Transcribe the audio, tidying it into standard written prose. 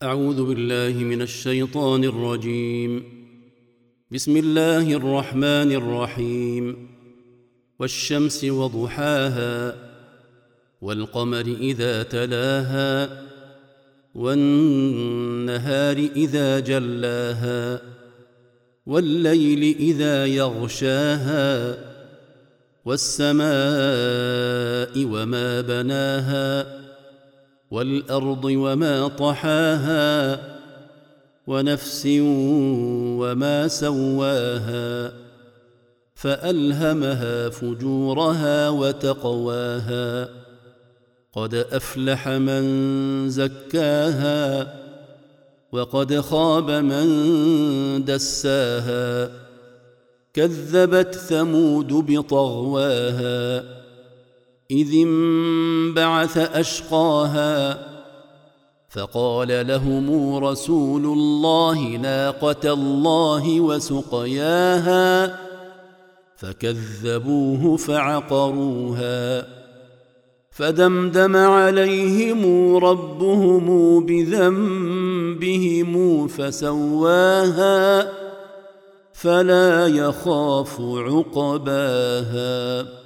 أعوذ بالله من الشيطان الرجيم. بسم الله الرحمن الرحيم. والشمس وضحاها والقمر إذا تلاها والنهار إذا جلاها والليل إذا يغشاها والسماء وما بناها والأرض وما طحاها ونفس وما سواها فألهمها فجورها وتقواها قد أفلح من زكاها وقد خاب من دساها كذبت ثمود بطغواها إذ انبعث أشقاها فقال لهم رسول الله ناقة الله وسقياها فكذبوه فعقروها فدمدم عليهم ربهم بذنبهم فسواها فلا يخاف عقباها.